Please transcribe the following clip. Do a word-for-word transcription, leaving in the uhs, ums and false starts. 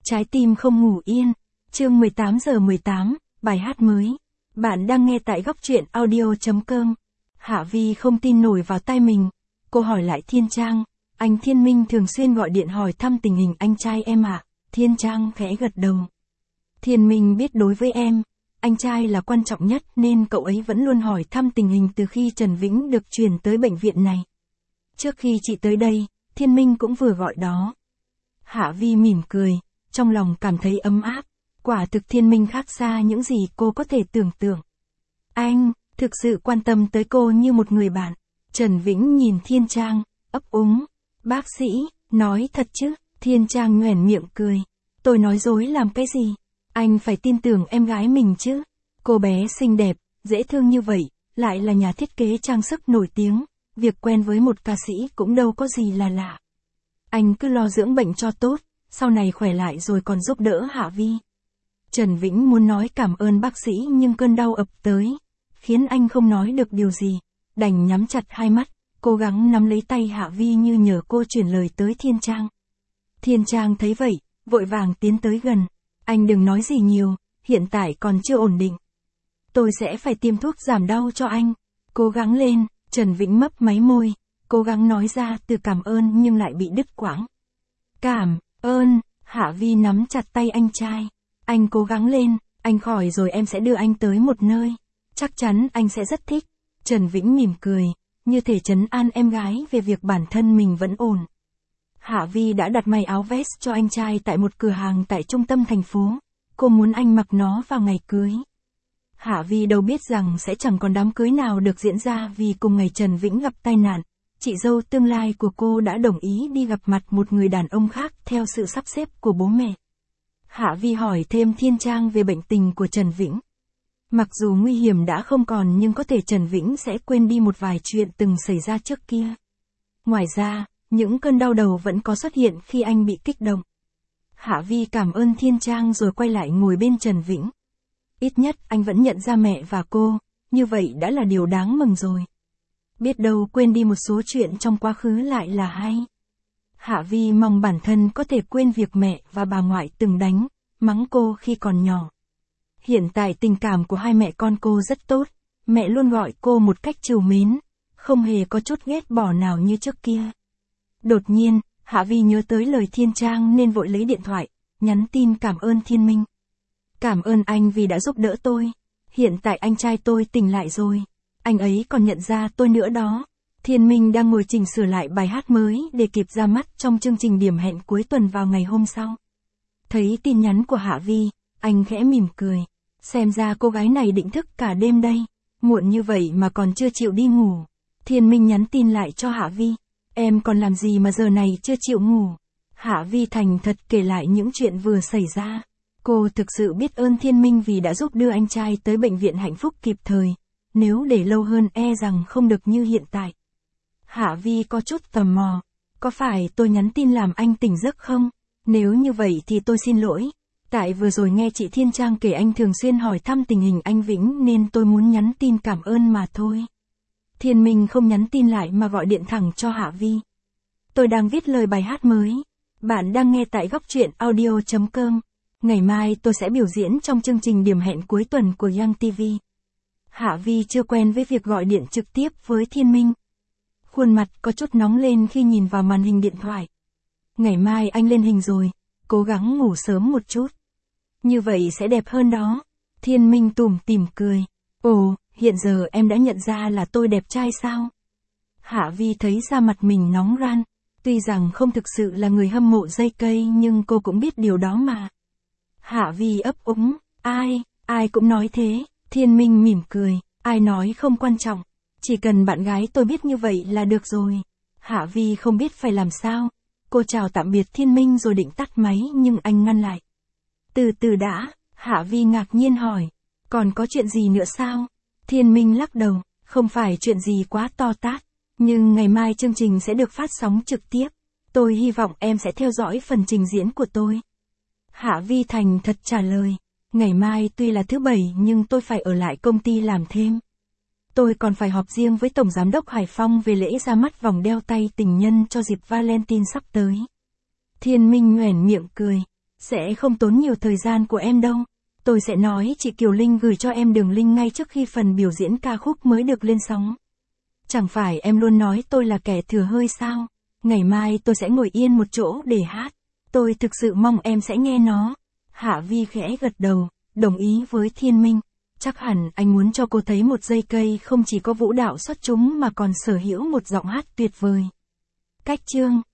Trái tim không ngủ yên. Chương mười tám giờ mười tám, bài hát mới. Bạn đang nghe tại góc truyện audio chấm com. Hạ Vi không tin nổi vào tai mình. Cô hỏi lại Thiên Trang, anh Thiên Minh thường xuyên gọi điện hỏi thăm tình hình anh trai em ạ. À? Thiên Trang khẽ gật đầu. Thiên Minh biết đối với em, anh trai là quan trọng nhất nên cậu ấy vẫn luôn hỏi thăm tình hình từ khi Trần Vĩnh được chuyển tới bệnh viện này. Trước khi chị tới đây, Thiên Minh cũng vừa gọi đó. Hạ Vi mỉm cười, trong lòng cảm thấy ấm áp. Quả thực Thiên Minh khác xa những gì cô có thể tưởng tượng. Anh, thực sự quan tâm tới cô như một người bạn. Trần Vĩnh nhìn Thiên Trang, ấp úng. Bác sĩ, nói thật chứ? Thiên Trang nhoẻn miệng cười. Tôi nói dối làm cái gì? Anh phải tin tưởng em gái mình chứ. Cô bé xinh đẹp, dễ thương như vậy, lại là nhà thiết kế trang sức nổi tiếng. Việc quen với một ca sĩ cũng đâu có gì là lạ. Anh cứ lo dưỡng bệnh cho tốt, sau này khỏe lại rồi còn giúp đỡ Hạ Vi. Trần Vĩnh muốn nói cảm ơn bác sĩ nhưng cơn đau ập tới, khiến anh không nói được điều gì, đành nhắm chặt hai mắt, cố gắng nắm lấy tay Hạ Vi như nhờ cô truyền lời tới Thiên Trang. Thiên Trang thấy vậy, vội vàng tiến tới gần. Anh đừng nói gì nhiều, hiện tại còn chưa ổn định. Tôi sẽ phải tiêm thuốc giảm đau cho anh. Cố gắng lên, Trần Vĩnh mấp máy môi, cố gắng nói ra từ cảm ơn nhưng lại bị đứt quãng. Cảm ơn, Hạ Vi nắm chặt tay anh trai. Anh cố gắng lên, anh khỏi rồi em sẽ đưa anh tới một nơi. Chắc chắn anh sẽ rất thích. Trần Vĩnh mỉm cười, như thể trấn an em gái về việc bản thân mình vẫn ổn. Hạ Vi đã đặt may áo vest cho anh trai tại một cửa hàng tại trung tâm thành phố. Cô muốn anh mặc nó vào ngày cưới. Hạ Vi đâu biết rằng sẽ chẳng còn đám cưới nào được diễn ra vì cùng ngày Trần Vĩnh gặp tai nạn. Chị dâu tương lai của cô đã đồng ý đi gặp mặt một người đàn ông khác theo sự sắp xếp của bố mẹ. Hạ Vi hỏi thêm Thiên Trang về bệnh tình của Trần Vĩnh. Mặc dù nguy hiểm đã không còn nhưng có thể Trần Vĩnh sẽ quên đi một vài chuyện từng xảy ra trước kia. Ngoài ra, những cơn đau đầu vẫn có xuất hiện khi anh bị kích động. Hạ Vi cảm ơn Thiên Trang rồi quay lại ngồi bên Trần Vĩnh. Ít nhất anh vẫn nhận ra mẹ và cô, như vậy đã là điều đáng mừng rồi. Biết đâu quên đi một số chuyện trong quá khứ lại là hay. Hạ Vi mong bản thân có thể quên việc mẹ và bà ngoại từng đánh, mắng cô khi còn nhỏ. Hiện tại tình cảm của hai mẹ con cô rất tốt, mẹ luôn gọi cô một cách trìu mến, không hề có chút ghét bỏ nào như trước kia. Đột nhiên, Hạ Vi nhớ tới lời Thiên Trang nên vội lấy điện thoại, nhắn tin cảm ơn Thiên Minh. Cảm ơn anh vì đã giúp đỡ tôi. Hiện tại anh trai tôi tỉnh lại rồi. Anh ấy còn nhận ra tôi nữa đó. Thiên Minh đang ngồi chỉnh sửa lại bài hát mới để kịp ra mắt trong chương trình điểm hẹn cuối tuần vào ngày hôm sau. Thấy tin nhắn của Hạ Vi, anh khẽ mỉm cười. Xem ra cô gái này định thức cả đêm đây. Muộn như vậy mà còn chưa chịu đi ngủ. Thiên Minh nhắn tin lại cho Hạ Vi. Em còn làm gì mà giờ này chưa chịu ngủ? Hạ Vi thành thật kể lại những chuyện vừa xảy ra. Cô thực sự biết ơn Thiên Minh vì đã giúp đưa anh trai tới bệnh viện hạnh phúc kịp thời. Nếu để lâu hơn e rằng không được như hiện tại. Hạ Vi có chút tò mò. Có phải tôi nhắn tin làm anh tỉnh giấc không? Nếu như vậy thì tôi xin lỗi. Tại vừa rồi nghe chị Thiên Trang kể anh thường xuyên hỏi thăm tình hình anh Vĩnh nên tôi muốn nhắn tin cảm ơn mà thôi. Thiên Minh không nhắn tin lại mà gọi điện thẳng cho Hạ Vi. Tôi đang viết lời bài hát mới. Bạn đang nghe tại góc truyện audio chấm com. Ngày mai tôi sẽ biểu diễn trong chương trình điểm hẹn cuối tuần của Young ti vi. Hạ Vi chưa quen với việc gọi điện trực tiếp với Thiên Minh. Khuôn mặt có chút nóng lên khi nhìn vào màn hình điện thoại. Ngày mai anh lên hình rồi, cố gắng ngủ sớm một chút. Như vậy sẽ đẹp hơn đó. Thiên Minh tủm tỉm cười. Ồ, hiện giờ em đã nhận ra là tôi đẹp trai sao? Hạ Vi thấy da mặt mình nóng ran. Tuy rằng không thực sự là người hâm mộ dây cây nhưng cô cũng biết điều đó mà. Hạ Vi ấp úng. Ai, ai cũng nói thế. Thiên Minh mỉm cười. Ai nói không quan trọng. Chỉ cần bạn gái tôi biết như vậy là được rồi. Hạ Vi không biết phải làm sao. Cô chào tạm biệt Thiên Minh rồi định tắt máy nhưng anh ngăn lại. Từ từ đã, Hạ Vi ngạc nhiên hỏi. Còn có chuyện gì nữa sao? Thiên Minh lắc đầu. Không phải chuyện gì quá to tát. Nhưng ngày mai chương trình sẽ được phát sóng trực tiếp. Tôi hy vọng em sẽ theo dõi phần trình diễn của tôi. Hạ Vi thành thật trả lời. Ngày mai tuy là thứ bảy nhưng tôi phải ở lại công ty làm thêm. Tôi còn phải họp riêng với Tổng Giám đốc Hải Phong về lễ ra mắt vòng đeo tay tình nhân cho dịp Valentine sắp tới. Thiên Minh nhoẻn miệng cười. Sẽ không tốn nhiều thời gian của em đâu. Tôi sẽ nói chị Kiều Linh gửi cho em đường link ngay trước khi phần biểu diễn ca khúc mới được lên sóng. Chẳng phải em luôn nói tôi là kẻ thừa hơi sao? Ngày mai tôi sẽ ngồi yên một chỗ để hát. Tôi thực sự mong em sẽ nghe nó. Hạ Vi khẽ gật đầu, đồng ý với Thiên Minh. Chắc hẳn anh muốn cho cô thấy một dây cây không chỉ có vũ đạo xuất chúng mà còn sở hữu một giọng hát tuyệt vời. Cách chương